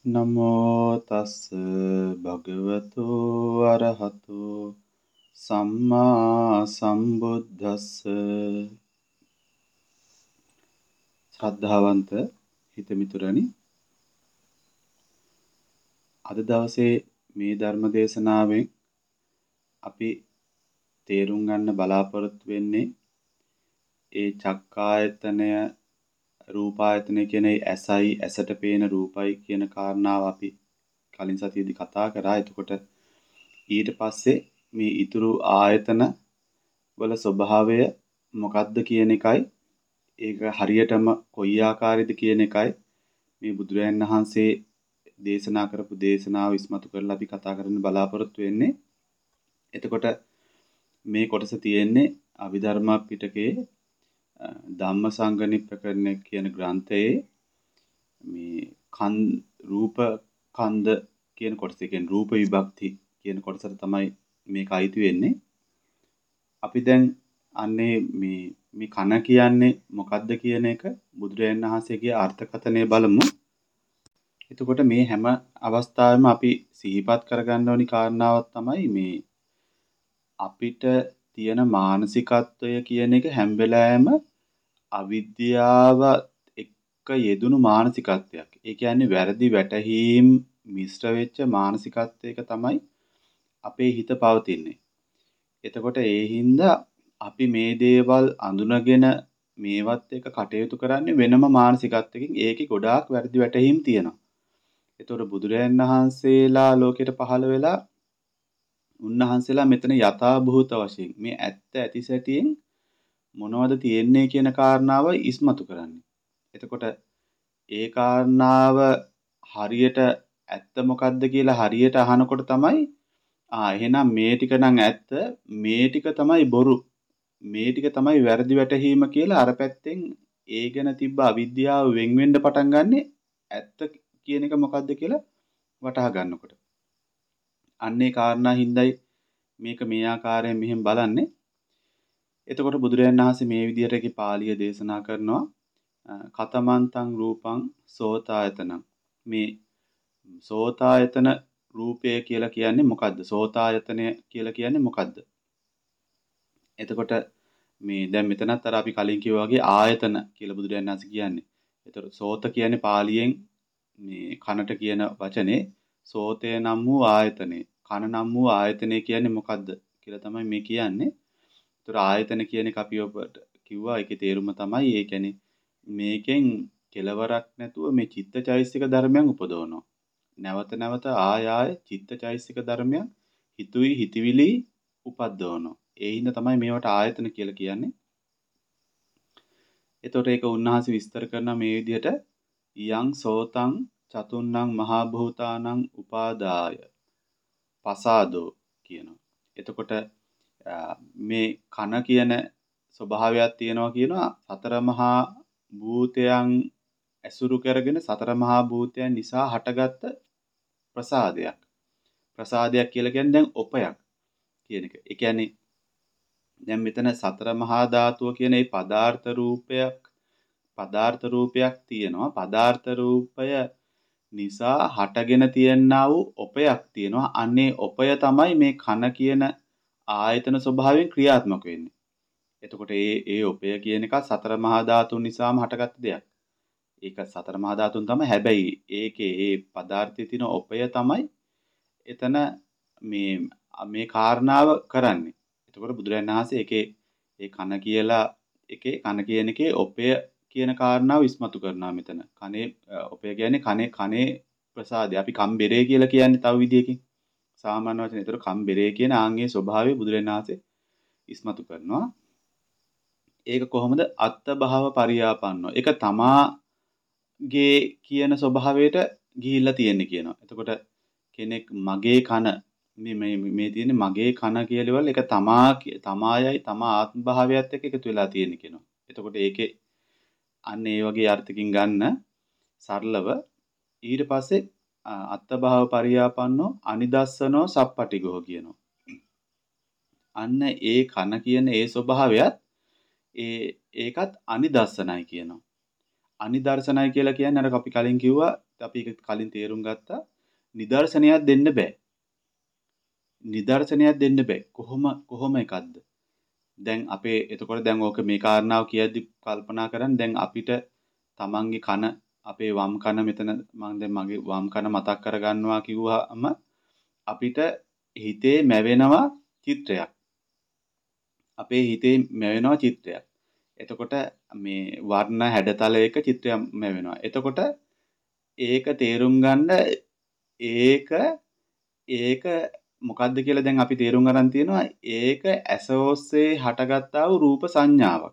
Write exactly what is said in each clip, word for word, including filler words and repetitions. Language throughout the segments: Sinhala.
නමෝ තස් භගවතු අරහතු සම්මා සම්බුද්දස්ස. ශ්‍රද්ධාවන්ත හිතමිතුරනි, අද දවසේ මේ ධර්ම දේශනාවෙන් අපි තේරුම් ගන්න බලාපොරොත්තු වෙන්නේ ඒ චක්කායතනය රූපායතනය කියන ඇසයි, ඇසට පේන රූපයි කියන කාරණාව අපි කලින් සතියේදී කතා කරා. එතකොට ඊට පස්සේ මේ ඊතුරු ආයතන වල ස්වභාවය මොකක්ද කියන එකයි, ඒක හරියටම කොයි ආකාරයද කියන එකයි මේ බුදුරජාණන් වහන්සේ දේශනා කරපු දේශනාව ඉස්මතු කරලා අපි කතා කරන්න බලාපොරොත්තු වෙන්නේ. එතකොට මේ කොටස තියෙන්නේ අභිධර්ම පිටකයේ ධම්මසංගණිප්පකරණ කියන ග්‍රන්ථයේ මේ කන් රූප කන්ද කියන කොටස, කියන්නේ රූප විභක්ති කියන කොටසට තමයි මේක අයිති වෙන්නේ. අපි දැන් අන්නේ මේ මේ කන කියන්නේ මොකද්ද කියන එක බුදුරජාණන් වහන්සේගේ අර්ථකථනය බලමු. එතකොට මේ හැම අවස්ථාවෙම අපි සිහිපත් කරගන්න ඕනි කාරණාවක් තමයි මේ අපිට තියෙන මානසිකත්වය කියන එක හැම වෙලාවෙම අවිද්‍යාව එක්ක යෙදුණු මානසිකත්වයක්. ඒ කියන්නේ වැරදි වැටහීම් මිශ්‍ර වෙච්ච මානසිකත්වයක තමයි අපේ හිත පවතින්නේ. එතකොට ඒ හින්දා අපි මේ දේවල් අඳුනගෙන මේවත් එක කටයුතු කරන්නේ වෙනම මානසිකත්වයකින්. ඒකේ ගොඩාක් වැරදි වැටහීම් තියෙනවා. එතකොට බුදුරජාණන් වහන්සේලා ලෝකෙට පහළ වෙලා උන්වහන්සේලා මෙතන යථා භූත වශයෙන් මේ ඇත්ත ඇති සැටියෙන් මොනවද තියෙන්නේ කියන කාරණාව ඉස්මතු කරන්නේ. එතකොට ඒ කාරණාව හරියට ඇත්ත මොකද්ද කියලා හරියට අහනකොට තමයි ආ එහෙනම් මේ ටික නම් ඇත්ත, මේ ටික තමයි බොරු, මේ ටික තමයි වැරදි වැටහීම කියලා අර පැත්තෙන් ඒ ගැන තිබ්බ අවිද්‍යාව වෙන් වෙන්න පටන් ගන්නෙ ඇත්ත කියන එක මොකද්ද කියලා වටහා ගන්නකොට. අන්නේ කාරණා හින්දායි මේක මේ ආකාරයෙන් මෙහෙම බලන්නේ. එතකොට බුදුරජාණන් වහන්සේ මේ විදිහට පාළිය දේශනා කරනවා කතමන්තං රූපං සෝතායතනං. මේ සෝතායතන රූපය කියලා කියන්නේ මොකද්ද? සෝතායතනය කියලා කියන්නේ මොකද්ද? එතකොට මේ දැන් මෙතනත් අර අපි කලින් කිව්වා වගේ ආයතන කියලා බුදුරජාණන් වහන්සේ කියන්නේ. එතකොට සෝත කියන්නේ පාලියෙන් මේ කනට කියන වචනේ සෝතය නම් වූ ආයතනේ. කන නම් වූ ආයතනේ කියන්නේ මොකද්ද කියලා තමයි මේ කියන්නේ. ඒතර ආයතන කියන එක අපි ඔබට කිව්වා. ඒකේ තේරුම තමයි ඒ කියන්නේ මේකෙන් කෙලවරක් නැතුව මේ චිත්තචෛසික ධර්මයන් උපදවනවා. නැවත නැවත ආය ආය චිත්තචෛසික ධර්මයන් හිතුයි හිතවිලි උපද්දවනවා. ඒ හින්දා තමයි මේවට ආයතන කියලා කියන්නේ. එතකොට ඒක උන්වහන්සේ විස්තර කරන මේ විදිහට යං සෝතං චතුන්නං මහා භූතානං උපාදාය පසාදෝ කියනවා. එතකොට මේ කන කියන ස්වභාවයක් තියෙනවා කියනවා සතර මහා භූතයන් ඇසුරු කරගෙන සතර මහා භූතයන් නිසා හටගත්ත ප්‍රසාදයක්. ප්‍රසාදයක් කියලා කියන්නේ දැන් ඔපයක් කියන එක. ඒ කියන්නේ දැන් මෙතන සතර මහා ධාතුව කියන මේ පදාර්ථ රූපයක් පදාර්ථ රූපයක් තියෙනවා. පදාර්ථ රූපය නිසා හටගෙන තියෙනා වූ ඔපයක් තියෙනවා. අන්නේ ඔපය තමයි මේ කන කියන ආයතන ස්වභාවයෙන් ක්‍රියාත්මක වෙන්නේ. එතකොට ඒ ඒ ඔපය කියන එක සතර මහා ධාතුන් නිසාම හටගත්ත දෙයක්. ඒක සතර මහා ධාතුන් තමයි. හැබැයි ඒකේ ඒ පදාර්ථයේ තියෙන ඔපය තමයි එතන මේ මේ කාරණාව කරන්නේ. එතකොට බුදුරජාණන් වහන්සේ ඒකේ ඒ කන කියලා එකේ කන කියන එකේ ඔපය කියන කාරණාව ඉස්මතු කරනවා මෙතන. කනේ ඔපය කියන්නේ කනේ කනේ ප්‍රසාදය. අපි කම්බරේ කියලා කියන්නේ තව විදියකින්. සාමාන්‍ය වචනේ. ඒතර කම්බරේ කියන ආන්ගේ ස්වභාවය බුදුරජාණන් වහන්සේ ඉස්මතු කරනවා. ඒක කොහොමද? අත්ත භාව පරියාපන්නෝ. ඒක තමාගේ කියන ස්වභාවයට ගිහිල්ලා තියෙන්නේ කියනවා. එතකොට කෙනෙක් මගේ කන මේ මේ මේ තියෙන්නේ මගේ කන කියලාවල ඒක තමා තමායයි තමා ආත්ම භාවයත් එක්ක එකතු වෙලා තියෙන්නේ කියනවා. එතකොට ඒකේ අන්න ඒ වගේ අර්ථකින් ගන්න සරලව ඊට පස්සේ අත්ත භාව පරියාපන්නෝ අනිදස්සනෝ සප්පටිගෝ කියනවා. අන්න ඒ කන කියන ඒ ස්වභාවයත් ඒ ඒකත් අනිදස්සනයි කියනවා. අනිදර්ශනයි කියලා කියන්නේ අර අපි කලින් කිව්වා අපි ඒක කලින් තේරුම් ගත්තා. නිදර්ශනයක් දෙන්න බෑ. නිදර්ශනයක් දෙන්න බෑ. කොහොම කොහොම එකක්ද? දැන් අපේ එතකොට දැන් ඕක මේ කාරණාව කියද්දි කල්පනා කරන් දැන් අපිට තමන්ගේ කන අපේ වම් කන මෙතන මම දැන් මගේ වම් කන මතක් කරගන්නවා කිව්වම අපිට හිතේ මැවෙනවා චිත්‍රයක්. අපේ හිතේ මැවෙනවා චිත්‍රයක්. එතකොට මේ වර්ණ හැඩතලයක චිත්‍රයක් මැවෙනවා. එතකොට ඒක තේරුම් ගන්න ඒක ඒක මොකද්ද කියලා දැන් අපි තේරුම් ගන්න තියෙනවා. ඒක ඇස ඔස්සේ හටගත්තා වූ රූප සංඥාවක්.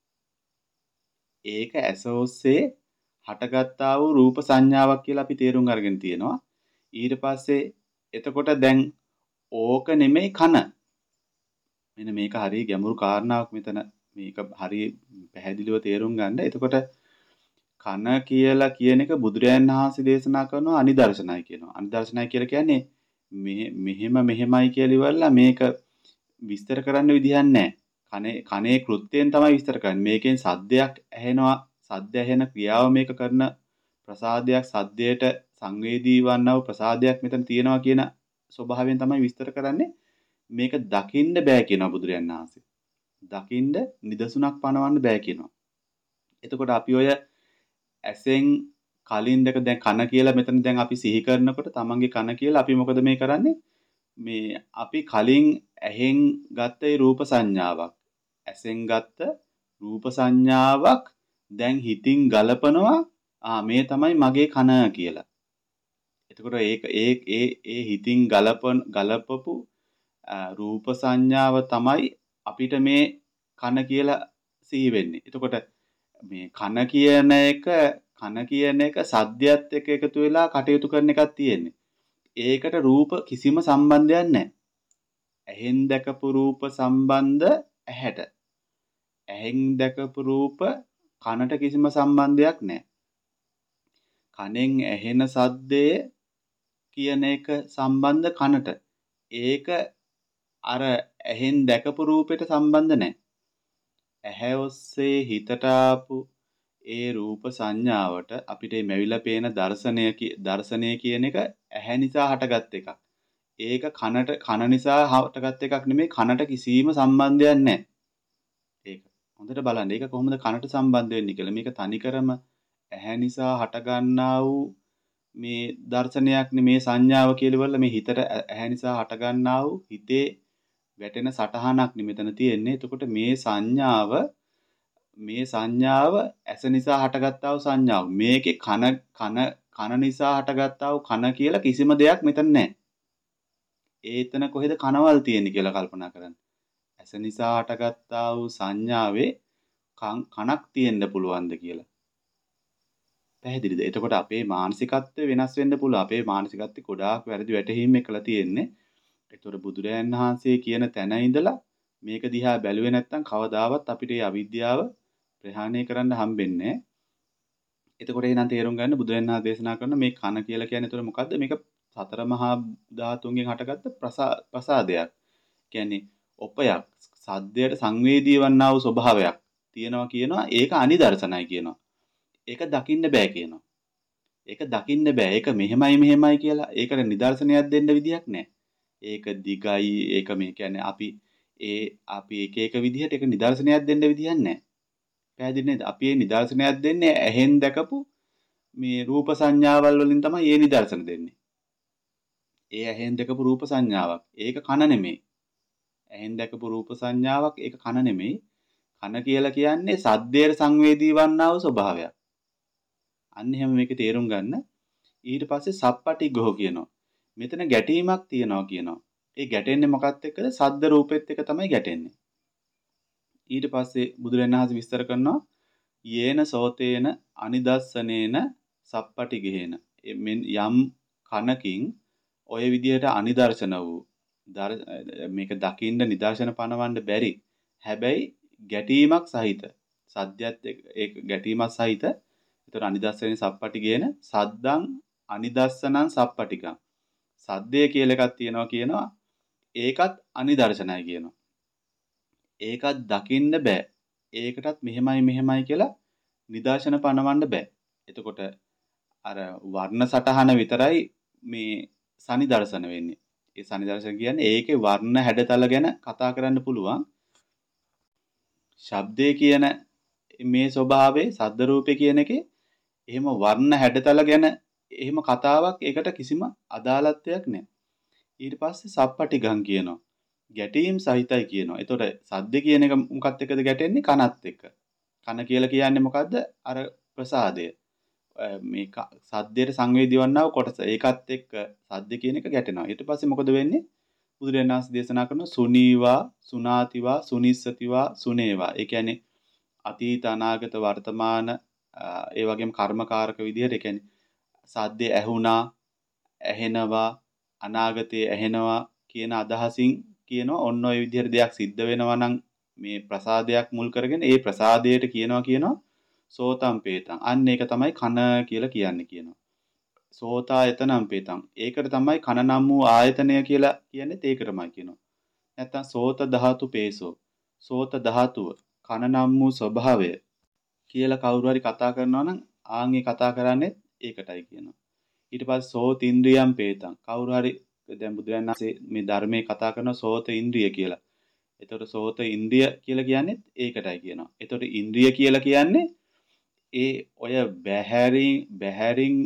ඒක ඇස ඔස්සේ හටගත්තා වූ රූප සංඥාවක් කියලා අපි තේරුම් අරගෙන තියෙනවා. ඊට පස්සේ එතකොට දැන් ඕක නෙමෙයි කන. මෙන්න මේක හරිය ගැඹුරු කාරණාවක් මෙතන මේක හරිය පැහැදිලිව තේරුම් ගන්න. එතකොට කන කියලා කියන එක බුදුරයන් වහන්සේ දේශනා කරනවා අනිදර්ශනයි කියනවා. අනිදර්ශනයි කියලා කියන්නේ මෙහෙම මෙහෙමයි කියලා ඉවරලා මේක විස්තර කරන්න විදිහක් නැහැ. කනේ කනේ කෘත්‍යයෙන් තමයි විස්තර කරන්නේ. මේකෙන් සද්දයක් ඇහෙනවා. සද්ද ඇහෙන ක්‍රියාව මේක කරන ප්‍රසාදයක් සද්දයට සංවේදී වන්නව ප්‍රසාදයක් මෙතන තියෙනවා කියන ස්වභාවයෙන් තමයි විස්තර කරන්නේ. මේක දකින්න බෑ කියනවා බුදුරයන් වහන්සේ. දකින්න නිදසුණක් පනවන්න බෑ කියනවා. එතකොට අපි ඔය ඇසෙන් කලින් දෙක දැන් කන කියලා මෙතන දැන් අපි සිහි කරනකොට තමන්ගේ කන කියලා අපි මොකද මේ කරන්නේ? මේ අපි කලින් ඇහෙන් ගත්ත ඒ රූප සංඥාවක් ඇසෙන් ගත්ත රූප සංඥාවක් දැන් හිතින් ගලපනවා ආ මේ තමයි මගේ කන කියලා. එතකොට ඒක ඒ ඒ ඒ හිතින් ගලපන ගලපපු රූප සංඥාව තමයි අපිට මේ කන කියලා සිහි වෙන්නේ. එතකොට මේ කන කියන එක කන කියන එක සද්දයත් එක්ක එකතු වෙලා කටයුතු කරන එකක් තියෙන්නේ. ඒකට රූප කිසිම සම්බන්ධයක් නැහැ. ඇහෙන් දැකපු රූප සම්බන්ධ ඇහැට. ඇහෙන් දැකපු රූප කනට කිසිම සම්බන්ධයක් නැහැ. කනෙන් ඇහෙන සද්දය කියන එක සම්බන්ධ කනට. ඒක අර ඇහෙන් දැකපු රූපෙට සම්බන්ධ නැහැ. ඇහැ ඔස්සේ හිතට ආපු ඒ රූප සංඥාවට අපිට මේ මැවිලා පේන දර්ශනය දර්ශනය කියන එක ඇහැ නිසා හටගත් එකක්. ඒක කනට කන නිසා හටගත් එකක් නෙමෙයි කනට කිසිම සම්බන්ධයක් නැහැ. ඒක හොඳට බලන්න. ඒක කොහොමද කනට සම්බන්ධ වෙන්නේ කියලා. මේක තනිකරම ඇහැ නිසා හටගන්නා වූ මේ දර්ශනයක් නෙමේ සංඥාව කියලා වල මේ හිතට ඇහැ නිසා හටගන්නා වූ හිතේ වැටෙන සටහනක් නෙමෙතන තියෙන්නේ. එතකොට මේ සංඥාව මේ සංඥාව ඇස නිසා හටගත්තා වූ සංඥාව. මේකේ කන කන කන නිසා හටගත්තා වූ කන කියලා කිසිම දෙයක් මෙතන නැහැ. ඒ එතන කොහෙද කනවල් තියෙන්නේ කියලා කල්පනා කරන්න. ඇස නිසා හටගත්තා වූ සංඥාවේ කනක් තියෙන්න පුළුවන්ද කියලා. පැහැදිලිද? එතකොට අපේ මානසිකත්වය වෙනස් වෙන්න පුළුවන්. අපේ මානසිකත්වය ගොඩාක් වැරදි වැටහීම් එකලා තියෙන්නේ. ඒතකොට බුදුරයන් වහන්සේ කියන තැන ඉඳලා මේක දිහා බැලුවේ නැත්නම් කවදාවත් අපිට මේ අවිද්‍යාව ප්‍රහාණය කරන්න හම්බෙන්නේ නැහැ. එතකොට එහෙනම් තේරුම් ගන්න බුදුරයන් වහන්සේ දේශනා කරන මේ කන කියලා කියන්නේ එතකොට මොකද්ද? මේක සතර මහා ධාතුන්ගෙන් හටගත්ත ප්‍රසාදයක්. කියන්නේ ඔපයක් සද්දයට සංවේදී වන්නා වූ ස්වභාවයක් තියෙනවා කියනවා. ඒක අනිදර්ශනයි කියනවා. ඒක දකින්න බෑ කියනවා. ඒක දකින්න බෑ. ඒක මෙහෙමයි මෙහෙමයි කියලා. ඒකට නිදර්ශනයක් දෙන්න විදියක් නැහැ. ඒක දිගයි. ඒක මේ කියන්නේ අපි ඒ අපි එක එක විදිහට ඒක නිදර්ශනයක් දෙන්න විදියක් නැහැ. පැහැදිලි නේද? අපි මේ නිදර්ශනයක් දෙන්නේ ඇහෙන් දැකපු මේ රූප සංඥාවල් වලින් තමයි මේ නිදර්ශන දෙන්නේ. ඒ ඇහෙන් දැකපු රූප සංඥාවක්. ඒක කන නෙමෙයි. ඇහෙන් දැකපු රූප සංඥාවක් ඒක කන නෙමෙයි. කන කියලා කියන්නේ සද්දයට සංවේදී වන්නා වූ ස්වභාවයක්. අන්න එහෙම මේක තේරුම් ගන්න. ඊට පස්සේ සප්පටිග්ගෝ කියනවා. මෙතන ගැටීමක් තියනවා කියනවා. ඒ ගැටෙන්නේ මොකක්ද එක්කද? සද්ද රූපෙත් එක්ක තමයි ගැටෙන්නේ. ඊට පස්සේ බුදුරජාණන් වහන්සේ විස්තර කරනවා යේන සෝතේන අනිදස්සනේන සප්පටිගේන. යම් කනකින් ඔය විදියට අනිදර්ශන වූ මේක දකින්න නිදර්ශන පනවන්න බැරි. හැබැයි ගැටීමක් සහිත සද්දයත් ඒක ගැටීමක් සහිත. ඒතර අනිදස්සනේ සප්පටිගේන සද්දං අනිදස්සනං සප්පටිකං. සද්දේ කියලා එකක් තියෙනවා කියනවා. ඒකත් අනිදර්ශනයි කියනවා. ඒකත් දකින්න බෑ. ඒකටත් මෙහෙමයි මෙහෙමයි කියලා නිදර්ශන පනවන්න බෑ. එතකොට අර වර්ණ සටහන විතරයි මේ සනිදර්ශන වෙන්නේ. ඒ සනිදර්ශන කියන්නේ ඒකේ වර්ණ හැඩතල ගැන කතා කරන්න පුළුවන්. ශබ්දේ කියන මේ ස්වභාවයේ සද්ද රූපේ කියන එකේ එහෙම වර්ණ හැඩතල ගැන එහෙම කතාවක් ඒකට කිසිම අදාළත්වයක් නැහැ. ඊට පස්සේ සප්පටිගම් කියනවා. ගැටීම් සහිතයි කියනවා. එතකොට සද්ද කියන එක මොකක්ද එක්කද ගැටෙන්නේ? කනත් එක්ක. කන කියලා කියන්නේ මොකද්ද? අර ප්‍රසාදය. මේ සද්දයට සංවේදී වන්නා කොටස. ඒකත් එක්ක සද්ද කියන එක ගැටෙනවා. ඊට පස්සේ මොකද වෙන්නේ? බුදුරජාණන් වහන්සේ දේශනා කරන සුනීවා, සුනාතිවා, සුනිස්සතිවා, සුනේවා. ඒ කියන්නේ අතීත අනාගත වර්තමාන ඒ වගේම කර්මකාරක විදිහට ඒ කියන්නේ සද්දේ ඇහුණා, ඇහෙනවා, අනාගතයේ ඇහෙනවා කියන අදහසින් කියනවා ඔන්න ඔය විදිහට දෙයක් සිද්ධ වෙනවා නම් මේ ප්‍රසාදයක් මුල් කරගෙන ඒ ප්‍රසාදයට කියනවා කියනවා සෝතම් පේතං. අන්න ඒක තමයි කන කියලා කියන්නේ කියනවා. සෝතායතනම් පේතං. ඒකට තමයි කන නම් වූ ආයතනය කියලා කියන්නේ ඒකටමයි කියනවා. නැත්තම් සෝත ධාතු පේසෝ. සෝත ධාතුව කන නම් වූ ස්වභාවය කියලා කවුරු හරි කතා කරනවා නම් ආන් ඒ කතා කරන්නේ ඒකටයි කියනවා. ඊට පස්සේ සෝත ඉන්ද්‍රියම් පේතං. කවුරු හරි දැන් බුදුරජාණන් වහන්සේ මේ ධර්මයේ කතා කරන සෝත ඉන්ද්‍රිය කියලා. එතකොට සෝත ඉන්ද්‍රිය කියලා කියන්නේ ඒකටයි කියනවා. එතකොට ඉන්ද්‍රිය කියලා කියන්නේ ඒ ඔය බහැරින් බහැරින්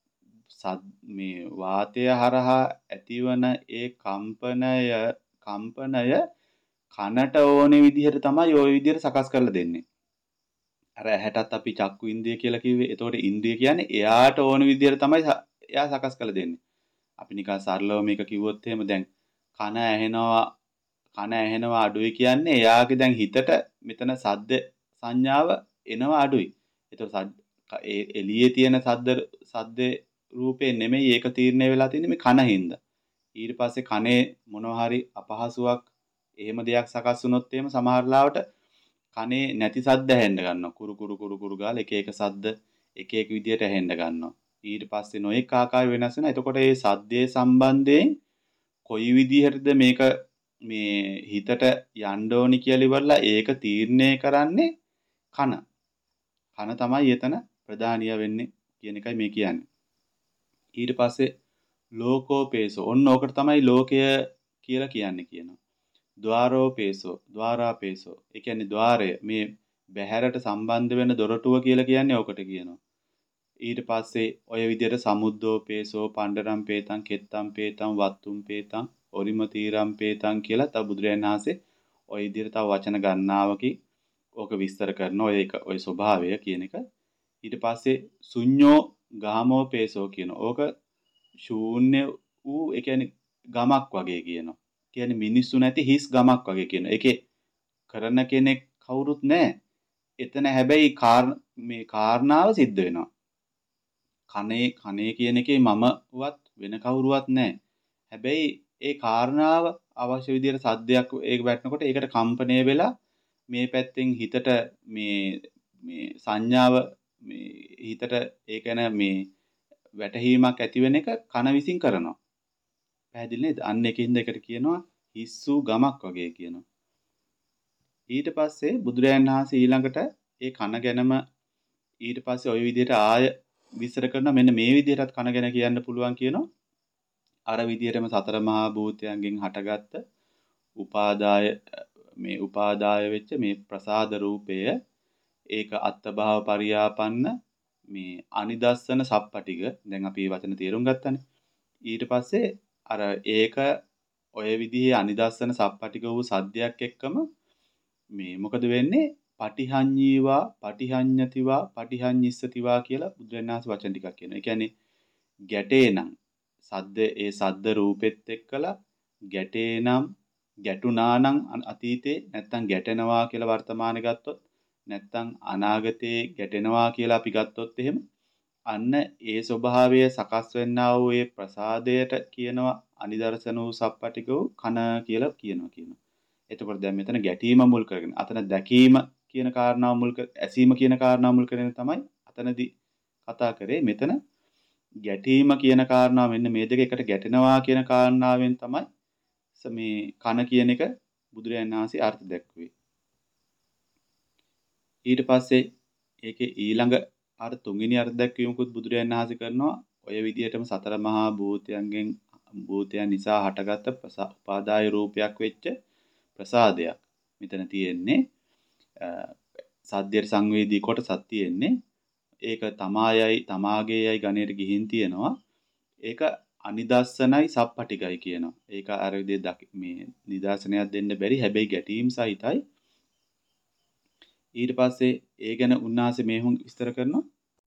මේ වාතය හරහා ඇතිවන ඒ කම්පනය කම්පනය කනට ඕනේ විදිහට තමයි ওই විදිහට සකස් කරලා දෙන්නේ. අර ඇහැටත් අපි චක්කු ඉන්ද්‍රිය කියලා කිව්වේ. එතකොට ඉන්ද්‍රිය කියන්නේ එයාට ඕන විදිහට තමයි එයා සකස් කරලා දෙන්නේ. අපි නිකන් සරලව මේක කිව්වොත් එහෙම දැන් කන ඇහෙනවා කන ඇහෙනවා අඩුයි කියන්නේ එයාගේ දැන් හිතට මෙතන සද්ද සංඥාව එනවා අඩුයි. ඒතකොට එළියේ තියෙන සද්ද සද්දේ රූපේ නෙමෙයි ඒක තීරණය වෙලා තියෙන්නේ මේ කන හින්දා. ඊට පස්සේ කනේ මොනවා හරි අපහසුයක් එහෙම දෙයක් සකස් වුණොත් එහෙම සමහර ලාවට කනේ නැති සද්ද ඇහෙන්න ගන්නවා. කුරු කුරු කුරු කුරු ගාලා එක එක සද්ද එක එක විදියට ඇහෙන්න ගන්නවා. ඊට පස්සේ නොඑක ආකාර වෙනස් වෙනවා. එතකොට මේ සද්දේ සම්බන්ධයෙන් කොයි විදිහටද මේක මේ හිතට යන්න ඕනි කියලා ඉවරලා ඒක තීරණය කරන්නේ කන. කන තමයි එතන ප්‍රධානිය වෙන්නේ කියන එකයි මේ කියන්නේ. ඊට පස්සේ ලෝකෝපේසෝ ඔන්න ඕකට තමයි ලෝකය කියලා කියන්නේ කියනවා. ద్వාරෝපේසෝ ద్వාරාපේසෝ ඒ කියන්නේ ద్వාරය මේ බහැරට සම්බන්ධ වෙන දොරටුව කියලා කියන්නේ ඕකට කියනවා. ඊට පස්සේ ඔය විදිහට සමුද්දෝපේසෝ පණ්ඩරම් පේතං කෙත්තම් පේතං වත්තුම් පේතං ඔරිම තීරම් පේතං කියලා තව බුදුරජාණන් වහන්සේ ඔය විදිහට තව වචන ගණනාවකි ඕක විස්තර කරන ඔය එක ඔය ස්වභාවය කියන එක. ඊට පස්සේ ශුඤ්ඤෝ ගාමෝපේසෝ කියන ඕක ශූන්‍ය වූ ඒ කියන්නේ ගමක් වගේ කියනවා. කියන්නේ මිනිස්සු නැති හිස් ගමක් වගේ කියනවා. ඒකේ කරන කෙනෙක් කවුරුත් නැහැ. එතන හැබැයි මේ කාරණාව සිද්ධ වෙනවා. කනේ කනේ කියන එකේ මමවත් වෙන කවුරුවත් නැහැ. හැබැයි ඒ කාරණාව අවශ්‍ය විදිහට සද්දයක් ඒක වැටෙනකොට ඒකට කම්පණය වෙලා මේ පැත්තෙන් හිතට මේ මේ සංඥාව මේ හිතට ඒක න මේ වැටහීමක් ඇති වෙන එක කන විසින් කරනවා. පැහැදිලි නේද? අන්න එකින්ද එකට කියනවා හිස්සු ගමක් වගේ කියනවා. ඊට පස්සේ බුදුරජාණන් වහන්සේ ඊළඟට ඒ කන ගැනම ඊට පස්සේ ওই විදිහට ආය විස්තර කරනවා මෙන්න මේ විදිහටත් කන ගැන කියන්න පුළුවන් කියනවා. අර විදිහටම සතර මහා භූතයන්ගෙන් හටගත්ත උපාදාය මේ උපාදාය වෙච්ච මේ ප්‍රසාද රූපය ඒක අත්භාව පරියාපන්න මේ අනිදස්සන සප්පටිග දැන් අපි මේ වචන තේරුම් ගත්තානේ. ඊට පස්සේ අර ඒක ඔය විදිහේ අනිදස්සන සප්පටිග වූ සද්දයක් එක්කම මේ මොකද වෙන්නේ? පටිහඤ්ඤීවා පටිහඤ්ඤතිවා පටිහඤ්ඤිස්සතිවා කියලා බුදුරජාණන් වහන්සේ වචන ටිකක් කියනවා. ඒ කියන්නේ ගැටේනම් සද්ද ඒ සද්ද රූපෙත් එක්කලා ගැටේනම් ගැටුණානම් අතීතේ නැත්තම් ගැටෙනවා කියලා වර්තමානේ ගත්තොත් නැත්තම් අනාගතේ ගැටෙනවා කියලා අපි ගත්තොත් එහෙම අන්න ඒ ස්වභාවය සකස් වෙන්නා වූ ඒ ප්‍රසාදයට කියනවා අනිදර්ශන වූ සප්පටික වූ කන කියලා කියනවා කියනවා. එතකොට දැන් මෙතන ගැටීම මුල් කරගෙන අතන දැකීම කියන කාරණාව මුල් කර ඇසීම කියන කාරණාව මුල් කරගෙන තමයි අතනදී කතා කරේ. මෙතන ගැටීම කියන කාරණාව මෙන්න මේ දෙක එකට ගැටෙනවා කියන කාරණාවෙන් තමයි මේ කන කියන එක බුදුරජාණන් වහන්සේ අර්ථ දැක්ුවේ. ඊට පස්සේ ඒකේ ඊළඟ අර තුන්වෙනි අර්ථ දැක්වීමකුත් බුදුරජාණන් වහන්සේ කරනවා. ඔය විදිහටම සතර මහා භූතයන්ගෙන් භූතයන් නිසා හටගත්ත උපාදාය රූපයක් වෙච්ච ප්‍රසාදයක් මෙතන තියෙන්නේ. සද්දයට සංවේදී කොටසක් තියෙන්නේ. ඒක තමායයි තමාගේයයි ගණයට ගිහින් තියෙනවා. ඒක අනිදස්සනයි සප්පටිකයි කියනවා. ඒක අර විදිහට මේ නිදර්ශනයක් දෙන්න බැරි හැබැයි ගැටීම් සහිතයි. ඊට පස්සේ ඒ ගැන උන්වහන්සේ මේහුන් විස්තර කරනවා.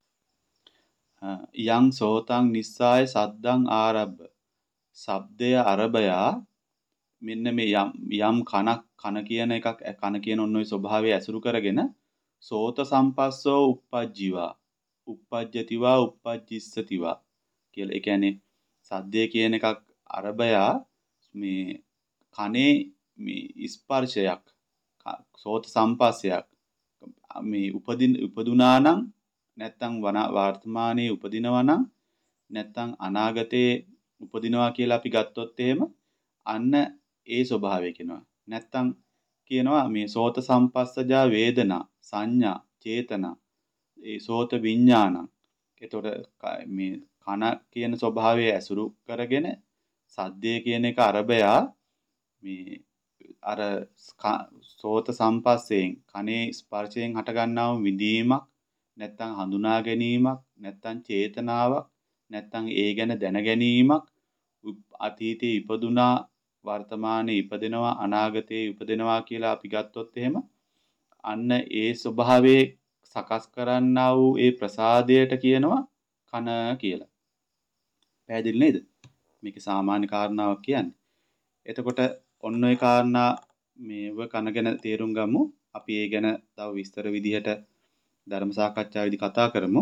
යං සෝතං නිස්සාය සද්දං ආරබ්බ. ශබ්දය අරබයා මෙන්න මේ යම් යම් කනක් කන කියන එකක් කන කියන ඔන්න ඔය ස්වභාවය ඇසුරු කරගෙන සෝත සම්පස්සෝ uppajjiva uppajjatiwa uppajjissatiwa කියලා. ඒ කියන්නේ සද්දය කියන එකක් අරබයා මේ කනේ මේ ස්පර්ශයක් සෝත සම්පස්සයක් මේ උපදින උපදුනා නම් නැත්තම් වර්තමානයේ උපදිනවා නම් නැත්තම් අනාගතයේ උපදිනවා කියලා අපි ගත්තොත් එහෙම අන්න ඒ ස්වභාවය කියනවා. නැත්තම් කියනවා මේ සෝත සම්පස්සජා වේදනා සංඥා චේතනා ඒ සෝත විඥාන. එතකොට මේ කන කියන ස්වභාවය ඇසුරු කරගෙන සද්දය කියන එක අරබයා මේ අර සෝත සම්පස්සයෙන් කනේ ස්පර්ශයෙන් හටගන්නා වූ විඳීමක් නැත්තම් හඳුනා ගැනීමක් නැත්තම් චේතනාවක් නැත්තම් ඒ ගැන දැන ගැනීමක් අතීතයේ ඉපදුනා වර්තමානයේ ඉපදෙනවා අනාගතයේ ඉපදෙනවා කියලා අපි ගත්තොත් එහෙම අන්න ඒ ස්වභාවයේ සකස් කරන්නා වූ ඒ ප්‍රසාදයට කියනවා කන කියලා. පැහැදිලි නේද? මේක සාමාන්‍ය කාරණාවක් කියන්නේ. එතකොට ඔන්න ඔය කාරණා මේව කන ගැන තේරුම් ගමු. අපි ඒ ගැන තව විස්තර විදිහට ධර්ම සාකච්ඡාවේදී කතා කරමු.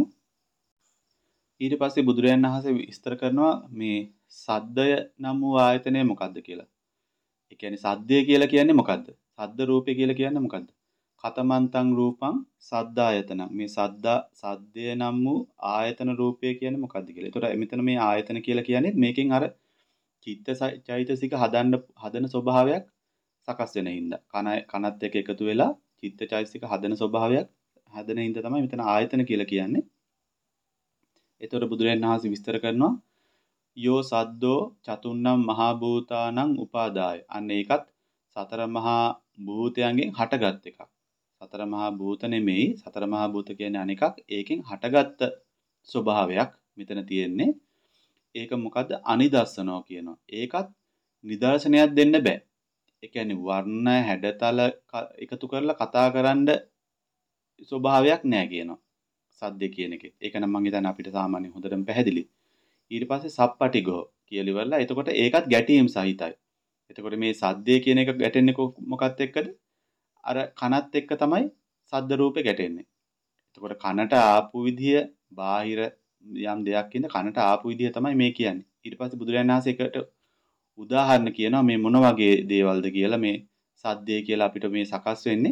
ඊට පස්සේ බුදුරජාණන් වහන්සේ විස්තර කරනවා මේ සද්දය නම් වූ ආයතනය මොකක්ද කියලා. ඒ කියන්නේ සද්දය කියලා කියන්නේ මොකක්ද? සද්ද රූපය කියලා කියන්නේ මොකක්ද? කතමන්තං රූපං සද්දායතන. මේ සද්දා සද්දය නම් වූ ආයතන රූපය කියන්නේ මොකක්ද කියලා. ඒතකොට මෙතන මේ ආයතන කියලා කියන්නේ මේකෙන් අර චිත්ත චෛතසික හදන්න හදන ස්වභාවයක් සකස් වෙන හින්දා. කන කනත් එක්ක එකතු වෙලා චිත්ත චෛතසික හදන ස්වභාවයක් හදන හින්දා තමයි මෙතන ආයතන කියලා කියන්නේ. ඒතකොට බුදුරජාණන් වහන්සේ විස්තර කරනවා යෝ සද්දෝ චතුන්නම් මහා භූතානං උපාදාය. අන්න ඒකත් සතර මහා භූතයන්ගෙන් හටගත් එකක්. සතර මහා භූත නෙමෙයි සතර මහා භූත කියන්නේ අනෙකක්. ඒකෙන් හටගත්ත ස්වභාවයක් මෙතන තියෙන්නේ. ඒක මොකද්ද? අනිදස්සනෝ කියනවා. ඒකත් නිදර්ශනයක් දෙන්න බෑ. ඒ කියන්නේ වර්ණ හැඩතල එකතු කරලා කතා කරන්න ස්වභාවයක් නෑ කියනවා. සද්ද කියන එකේ. ඒක නම් මම හිතන්නේ අපිට සාමාන්‍යයෙන් හොඳටම පැහැදිලි. ඊට පස්සේ සප්පටිගෝ කියලා ඉවරලා එතකොට ඒකත් ගැටීම් සහිතයි. එතකොට මේ සද්දේ කියන එක ගැටෙන්නේ මොකක්ද එක්කද? අර කනත් එක්ක තමයි සද්ද රූපේ ගැටෙන්නේ. එතකොට කනට ආපු විදිය බාහිර යම් දෙයක් ඉන්න කනට ආපු විදිය තමයි මේ කියන්නේ. ඊට පස්සේ බුදුරජාණන් වහන්සේ එකට උදාහරණ කියනවා මේ මොන වගේ දේවල්ද කියලා මේ සද්දේ කියලා අපිට මේ සකස් වෙන්නේ.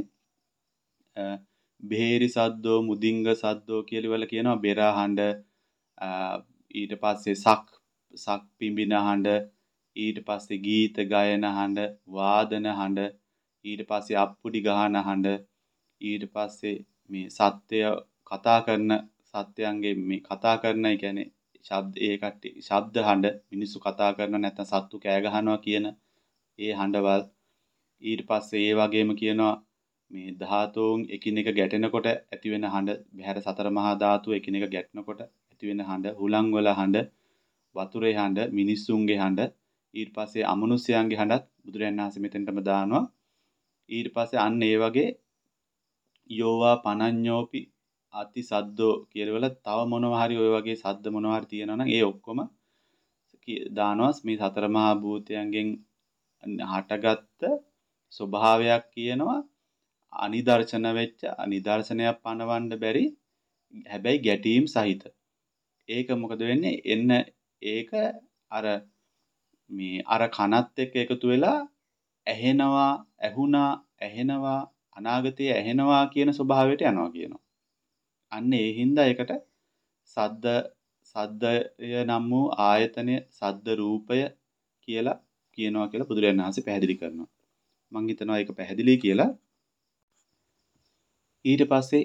බේරි සද්දෝ මුදිංග සද්දෝ කියලා වල කියනවා බෙර හඬ ඊට පස්සේ සක් සක් පිඹින හඬ ඊට පස්සේ ගීත ගයන හඬ වාදන හඬ ඊට පස්සේ අප්පුඩි ගහන හඬ ඊට පස්සේ මේ සත්‍ය කතා කරන සත්‍යයන්ගේ මේ කතා කරන ඒ කියන්නේ ශබ්ද ඒ කට්ටි ශබ්ද හඬ මිනිස්සු කතා කරන නැත්නම් සත්තු කෑ ගහනවා කියන ඒ හඬවල් ඊට පස්සේ ඒ වගේම කියනවා මේ ධාතුන් එකිනෙක ගැටෙනකොට ඇති වෙන හඬ බහැර සතර මහා ධාතු එකිනෙක ගැටෙනකොට ඇති වෙන හඬ හුලං වල හඬ වතුරේ හඬ මිනිස්සුන්ගේ හඬ ඊට පස්සේ අමනුෂ්‍යයන්ගේ හඬත් බුදුරජාණන් වහන්සේ මෙතෙන්ටම දානවා ඊට පස්සේ අන්න ඒ වගේ යෝවා පනඤ්ඤෝපි අති සද්දෝ කියලා වල තව මොනවා හරි ඔය වගේ සද්ද මොනවා හරි තියෙනවා නම් ඒ ඔක්කොම දානවා මේ සතර මහා භූතයන්ගෙන් හටගත්ත ස්වභාවයක් කියනවා අනිදර්ශන වෙච්ච අනිදර්ශනයක් පනවන්න බැරි හැබැයි ගැටීම් සහිත. ඒක මොකද වෙන්නේ? එන්න ඒක අර මේ අර කනත් එක්ක එකතු වෙලා ඇහෙනවා, ඇහුණා, ඇහෙනවා, අනාගතයේ ඇහෙනවා කියන ස්වභාවයට යනවා කියනවා. අන්න ඒ හින්දා ඒකට සද්ද සද්දය නම් වූ ආයතනය සද්ද රූපය කියලා කියනවා කියලා බුදුරජාණන් වහන්සේ පැහැදිලි කරනවා. මම හිතනවා ඒක පැහැදිලි කියලා. ඊට පස්සේ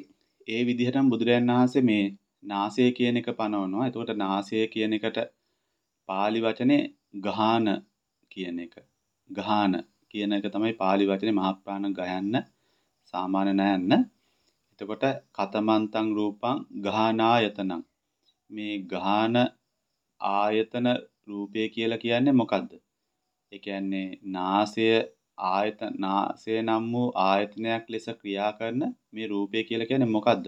ඒ විදිහටම බුදුරජාණන් වහන්සේ මේ නාසය කියන එක පනවනවා. එතකොට නාසය කියන එකට පාලි වචනේ ගාහන කියන එක. ගාහන කියන එක තමයි පාලි වචනේ මහ ප්‍රාණ ගයන්න සාමාන්‍ය නයන්න. එතකොට කතමන්තං රූපං ගාහනායතනං. මේ ගාහන ආයතන රූපය කියලා කියන්නේ මොකද්ද? ඒ කියන්නේ නාසය ආයතන නාසය නම් වූ ආයතනයක් ලෙස ක්‍රියා කරන මේ රූපය කියලා කියන්නේ මොකද්ද?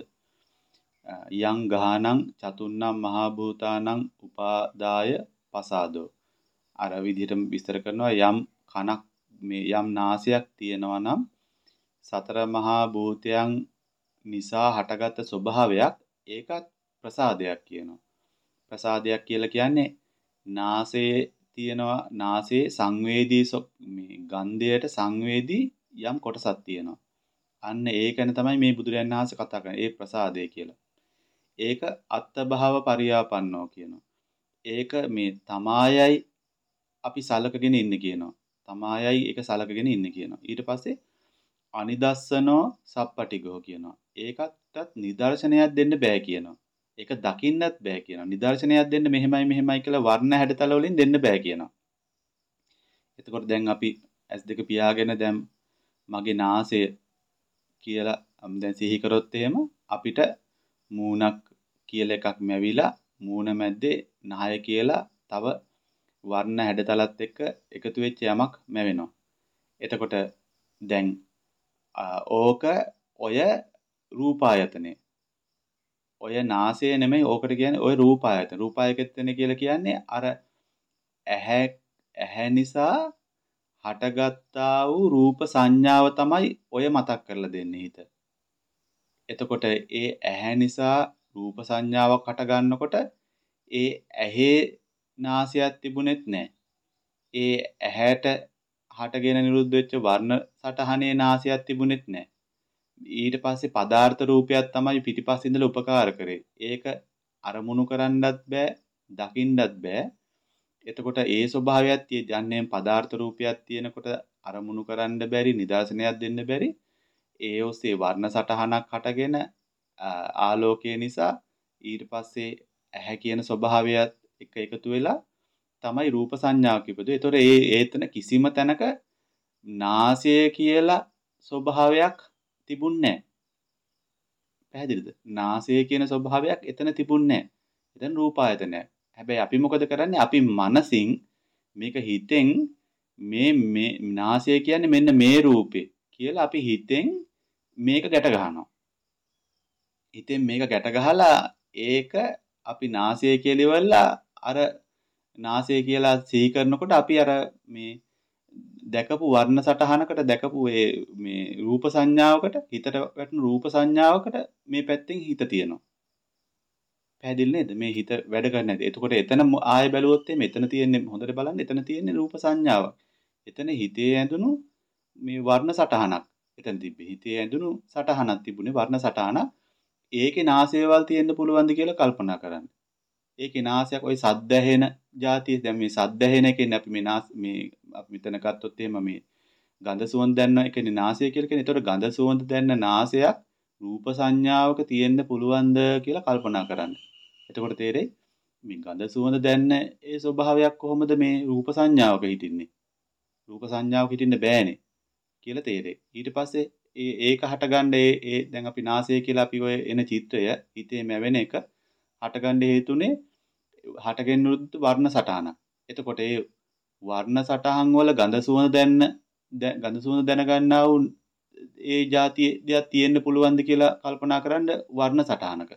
යං ගානං චතුන්නම් මහා භූතානං උපාදාය පසාදෝ. අර විදිහටම විස්තර කරනවා යම් කනක් මේ යම් නාසයක් තියෙනවා නම් සතර මහා භූතයන් නිසා හටගත් ස්වභාවයක් ඒකත් ප්‍රසාදයක් කියනවා. ප්‍රසාදයක් කියලා කියන්නේ නාසයේ තියෙනවා නාසයේ සංවේදී මේ ගන්ධයට සංවේදී යම් කොටසක් තියෙනවා. අන්න ඒකන තමයි මේ බුදුරජාණන් වහන්සේ කතා කරන්නේ. ඒ ප්‍රසාදය කියලා. ඒක අත්භව පරියාපන්නෝ කියනවා. ඒක මේ තමායයි අපි සලකගෙන ඉන්නේ කියනවා. තමායයි ඒක සලකගෙන ඉන්නේ කියනවා. ඊට පස්සේ අනිදස්සනෝ සප්පටිගෝ කියනවා. ඒකටත් නිදර්ශනයක් දෙන්න බෑ කියනවා. ඒක දකින්නත් බෑ කියනවා. නිදර්ශනයක් දෙන්න මෙහෙමයි මෙහෙමයි කියලා වර්ණ හැඩතල වලින් දෙන්න බෑ කියනවා. එතකොට දැන් අපි ඇස් දෙක පියාගෙන දැන් මගේ නාසය කියලා දැන් සිහි කරොත් එහෙම අපිට මූණක් කියලා එකක් මැවිලා මූණ මැද්දේ නහය කියලා තව වර්ණ හැඩතලත් එක්ක එකතු වෙච්ච යමක් මැවෙනවා. එතකොට දැන් ඕක ඔය රූපායතනේ. ඔය නාසය නෙමෙයි ඕකට කියන්නේ ඔය රූපායතන. රූපායතන කියලා කියන්නේ අර ඇහැ ඇහැ නිසා හටගත්තා වූ රූප සංඥාව තමයි ඔය මතක් කරලා දෙන්නේ හිත. එතකොට ඒ ඇහැ නිසා රූප සංඥාවක් හට ගන්නකොට ඒ ඇහි නාසයක් තිබුණෙත් නැහැ. ඒ ඇහැට හටගෙන නිරුද්ධ වෙච්ච වර්ණ සටහනේ නාසයක් තිබුණෙත් නැහැ. ඊට පස්සේ පදාර්ථ රූපයක් තමයි පිටිපස්සේ ඉඳලා උපකාර කරේ. ඒක අරමුණු කරන්නත් බෑ, දකින්නත් බෑ. එතකොට ඒ ස්වභාවයත් යන්නේ පදාර්ථ රූපයක් තියෙනකොට අරමුණු කරන්න බැරි, නිදර්ශනයක් දෙන්න බැරි. ඒ ඔස්සේ වර්ණ සටහනක් හටගෙන ආලෝකය නිසා ඊට පස්සේ ඇහැ කියන ස්වභාවයත් එක එකතු වෙලා තමයි රූප සංඥාවක් ඉපදුවේ. ඒතොර ඒ ඒතන කිසිම තැනක නාසය කියලා ස්වභාවයක් තිබුණේ නැහැ. පැහැදිලිද? නාසය කියන ස්වභාවයක් එතන තිබුණේ නැහැ. එතන රූපායතනයක්. හැබැයි අපි මොකද කරන්නේ? අපි මනසින් මේක හිතෙන් මේ මේ නාසය කියන්නේ මෙන්න මේ රූපේ කියලා අපි හිතෙන් මේක ගැට ගන්නවා. හිතෙන් මේක ගැට ගහලා ඒක අපි නාසය කියලා ඉවරලා අර නාසය කියලා සිහි කරනකොට අපි අර මේ දැකපු වර්ණ සටහනකට දැකපු ඒ මේ රූප සංඥාවකට හිතට වැටෙන රූප සංඥාවකට මේ පැත්තෙන් හිත තියෙනවා. පැහැදිලි නේද? මේ හිත වැඩ කරන්නේ නැති. එතකොට එතන ආයෙ බැලුවොත් මෙතන තියෙන්නේ හොඳට බලන්න එතන තියෙන්නේ රූප සංඥාවක්. එතන හිතේ ඇඳුණු මේ වර්ණ සටහනක්. එතන තිබ්බේ හිතේ ඇඳුණු සටහනක් තිබුණේ වර්ණ සටහනක්. ඒකේ නාසයවල් තියෙන්න පුළුවන්ද කියලා කල්පනා කරන්න. ඒකේ නාසයක් ওই සද්ද ඇහෙන જાතිය දැන් මේ සද්ද ඇහෙන එකෙන් අපි මේ නාස් මේ අපි මෙතන ගත්තොත් එහෙම මේ ගඳ සුවඳ දැනන එකනේ නාසය කියලා කියන්නේ. ඒතකොට ගඳ සුවඳ දැනන නාසයක් රූප සංඥාවක තියෙන්න පුළුවන්ද කියලා කල්පනා කරන්න. එතකොට තේරෙයි මේ ගඳ සුවඳ දැනන ඒ ස්වභාවයක් කොහොමද මේ රූප සංඥාවක හිටින්නේ? රූප සංඥාවක හිටින්න බෑනේ කියලා තේරෙයි. ඊට පස්සේ ඒ ඒක හටගන්න ඒ ඒ දැන් අපි නාසය කියලා අපි ඔය එන චිත්‍රය හිතේ මැවෙන එක හටගන්න හේතුනේ හටගෙනුත් වර්ණ සටහනක්. එතකොට ඒ වර්ණ සටහන් වල ගඳ සුවඳ දැනන ගඳ සුවඳ දැනගන්නා වූ ඒ જાතිය දෙයක් තියෙන්න පුළුවන්ද කියලා කල්පනා කරන්න වර්ණ සටහනක.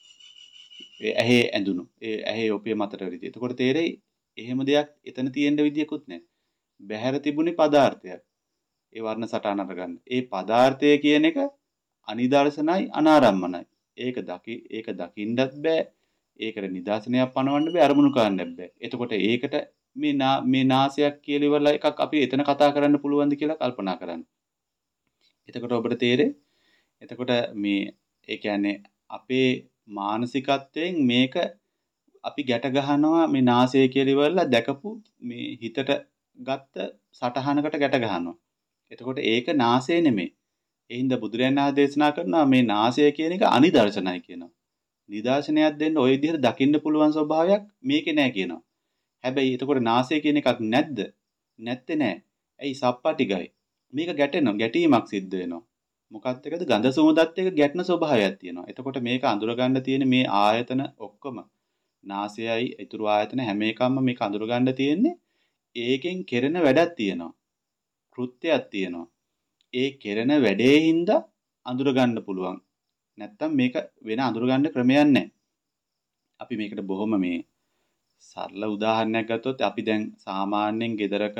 ඒ ඇහි ඇඳුණු ඒ ඇහි ඔපේ මතට වෙලිදී. එතකොට තේරෙයි එහෙම දෙයක් එතන තියෙන්න විදියකුත් නැහැ. බහැර තිබුණේ පදාර්ථයක්. ඒ වර්ණ සටහන අරගන්න. ඒ පදාර්ථය කියන එක අනිදර්ශනයි අනාරම්මනයි. ඒක දකි ඒක දකින්නත් බෑ. ඒකට නිදර්ශනයක් පනවන්න බෑ අරමුණු කරන්නත් බෑ. එතකොට ඒකට මේ මේ නාසයක් කියලා ඉවරලා එකක් අපි එතන කතා කරන්න පුළුවන්ද කියලා කල්පනා කරන්න. එතකොට ඔබට තේරෙයි. එතකොට මේ ඒ කියන්නේ අපේ මානසිකත්වයෙන් මේක අපි ගැට ගහනවා මේ නාසය කියලා ඉවරලා දැකපු මේ හිතට ගත්ත සටහනකට ගැට ගහනවා. එතකොට ඒක නාසය නෙමෙයි. ඒ හින්දා බුදුරජාණන් වහන්සේ දේශනා කරනවා මේ නාසය කියන එක අනිදර්ශනයි කියනවා. නිදර්ශනයක් දෙන්න ওই විදිහට දකින්න පුළුවන් ස්වභාවයක් මේකේ නැහැ කියනවා. හැබැයි එතකොට නාසය කියන එකක් නැද්ද? නැත්තේ නෑ. ඇයි සප්පටිගයි. මේක ගැටෙනවා. ගැටීමක් සිද්ධ වෙනවා. මොකක්ද එකද? ගඳ සුවඳත් එක්ක ගැටෙන ස්වභාවයක් තියෙනවා. එතකොට මේක අඳුරගන්න තියෙන මේ ආයතන ඔක්කොම නාසයයි ඊතුරු ආයතන හැම එකක්ම මේක අඳුරගන්න තියෙන්නේ ඒකෙන් කෙරෙන වැඩක් තියෙනවා. කෘත්‍යයක් තියෙනවා. ඒ කෙරෙන වැඩේ හින්දා අඳුරගන්න පුළුවන්. නැත්තම් මේක වෙන අඳුරගන්න ක්‍රමයක් නැහැ. අපි මේකට බොහොම මේ සරල උදාහරණයක් ගත්තොත් අපි දැන් සාමාන්‍යයෙන් ගෙදරක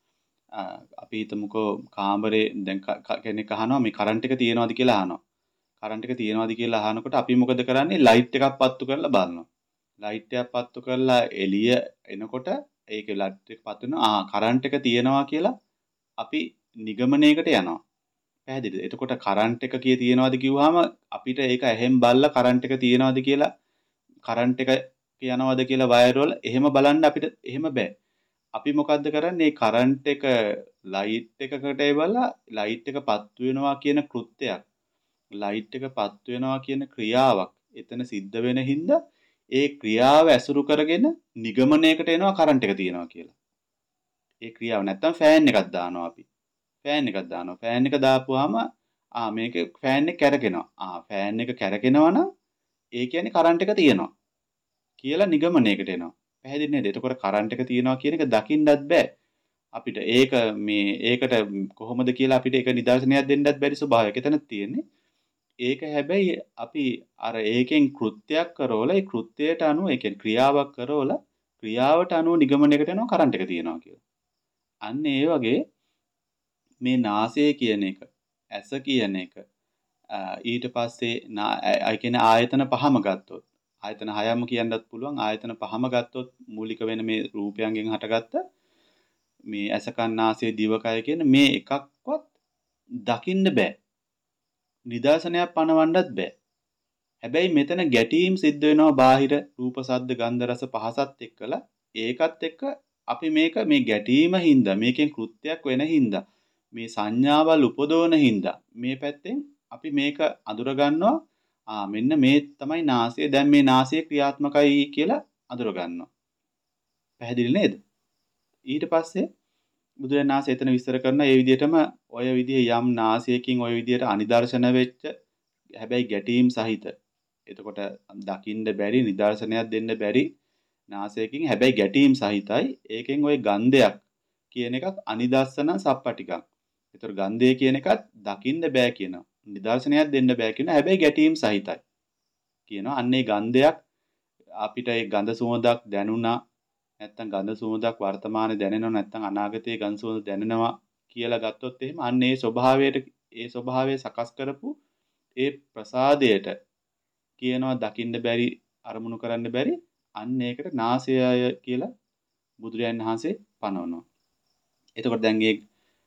අපි හිතමුකෝ කාමරේ දැන් කෙනෙක් අහනවා මේ කරන්ට් එක තියෙනවද කියලා අහනවා. කරන්ට් එක තියෙනවද කියලා අහනකොට අපි මොකද කරන්නේ? ලයිට් එකක් පත්තු කරලා බලනවා. ලයිට් එකක් පත්තු කරලා එළිය එනකොට ඒකේ ලයිට් එක පත්තු වෙනවා. ආ කරන්ට් එක තියෙනවා කියලා අපි නිගමනයකට යනවා. පැහැදිලිද? එතකොට කරන්ට් එක කී තියෙනවද කිව්වහම අපිට ඒක ඇහෙන් බලලා කරන්ට් එක තියෙනවද කියලා කරන්ට් එක යනවද කියලා වයර් වල එහෙම බලන්න අපිට එහෙම බෑ. අපි මොකද්ද කරන්නේ? මේ කරන්ට් එක ලයිට් එකකට එවලා ලයිට් එක පත්තු වෙනවා කියන කෘත්‍යයක්. ලයිට් එක පත්තු වෙනවා කියන ක්‍රියාවක් එතන සිද්ධ වෙන හින්දා ඒ ක්‍රියාව ඇසුරු කරගෙන නිගමනයකට එනවා කරන්ට් එක තියෙනවා කියලා. ඒ ක්‍රියාව නැත්තම් ෆෑන් එකක් දානවා අපි. ෆෑන් එකක් දානවා. ෆෑන් එක දාපුවාම ආ මේක ෆෑන් එක කැරකෙනවා. ආ ෆෑන් එක කැරකෙනවා නම් ඒ කියන්නේ කරන්ට් එක තියෙනවා කියලා නිගමනයකට එනවා. පැහැදිලි නේද? එතකොට කරන්ට් එක තියෙනවා කියන එක දකින්නත් බෑ. අපිට ඒක මේ ඒකට කොහොමද කියලා අපිට ඒක නිදර්ශනයක් දෙන්නත් බැරි ස්වභාවයක් එතන තියෙන්නේ. ඒක හැබැයි අපි අර ඒකෙන් කෘත්‍යයක් කරවලා ඒ කෘත්‍යයට අනුව ඒ කියන්නේ ක්‍රියාවක් කරවලා ක්‍රියාවට අනුව නිගමනයකට එනවා කරන්ට් එක තියෙනවා කියලා. අන්න ඒ වගේ මේ නාසය කියන එක, ඇස කියන එක ඊට පස්සේ ඒ කියන්නේ ආයතන පහම ගත්තොත් ආයතන හයම කියන්නත් පුළුවන්. ආයතන පහම ගත්තොත් මූලික වෙන මේ රූපයන්ගෙන් හටගත්ත මේ ඇස කන් නාසය දිවකය කියන මේ එකක්වත් දකින්න බෑ. නිදර්ශනයක් පනවන්නත් බෑ. හැබැයි මෙතන ගැටීම් සිද්ධ වෙනවා බාහිර රූප සද්ද ගන්ධ රස පහසත් එක්කලා. ඒකත් එක්ක අපි මේක මේ ගැටීම හින්දා මේකෙන් කෘත්‍යයක් වෙන හින්දා මේ සංඥාවල් උපදවන හින්දා මේ පැත්තෙන් අපි මේක අඳුර ගන්නවා. ආ මෙන්න මේ තමයි නාසය. දැන් මේ නාසය ක්‍රියාත්මකයි කියලා අඳුර ගන්නවා. පැහැදිලි නේද? ඊට පස්සේ බුදුරජාණන් වහන්සේ එතන විස්තර කරන ඒ විදිහටම ඔය විදිහේ යම් නාසයකින් ඔය විදිහට අනිදර්ශන වෙච්ච හැබැයි ගැටීම් සහිත. එතකොට දකින්න බැරි නිදර්ශනයක් දෙන්න බැරි නාසයකින් හැබැයි ගැටීම් සහිතයි. ඒකෙන් ওই ගන්ධයක් කියන එකක් අනිදස්සන සප්පටිකක්. ඒතර ගන්ධය කියන එකත් දකින්න බෑ කියනවා. නිදර්ශනයක් දෙන්න බෑ කියන හැබැයි ගැටීම් සහිතයි කියනවා. අන්න ඒ ගන්ධයක් අපිට ඒ ගඳ සුවඳක් දැනුණා නැත්තම් ගඳ සුවඳක් වර්තමානයේ දැනෙනවා නැත්තම් අනාගතයේ ගඳ සුවඳ දැනෙනවා කියලා ගත්තොත් එහෙම අන්න ඒ ස්වභාවයට ඒ ස්වභාවය සකස් කරපු ඒ ප්‍රසාදයට කියනවා දකින්න බැරි අරමුණු කරන්න බැරි අන්න ඒකට නාසයය කියලා බුදුරජාණන් වහන්සේ පනවනවා. එතකොට දැන් ඒ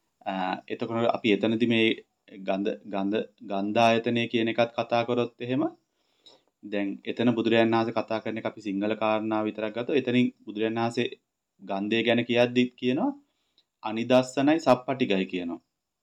එතකොට අපි එතනදි මේ ගන්ධ ගන්ධ ගන්ධායතනය කියන එකත් කතා කරොත් එහෙම දැන් එතන බුදුරජාණන් වහන්සේ කතා කරන එක අපි සිංහල කාරණාව විතරක් ගත්තොත් එතනින් බුදුරජාණන් වහන්සේ ගන්ධය ගැන කියද්දිත් කියනවා අනිදස්සනයි සප්පටිගයි කියනවා.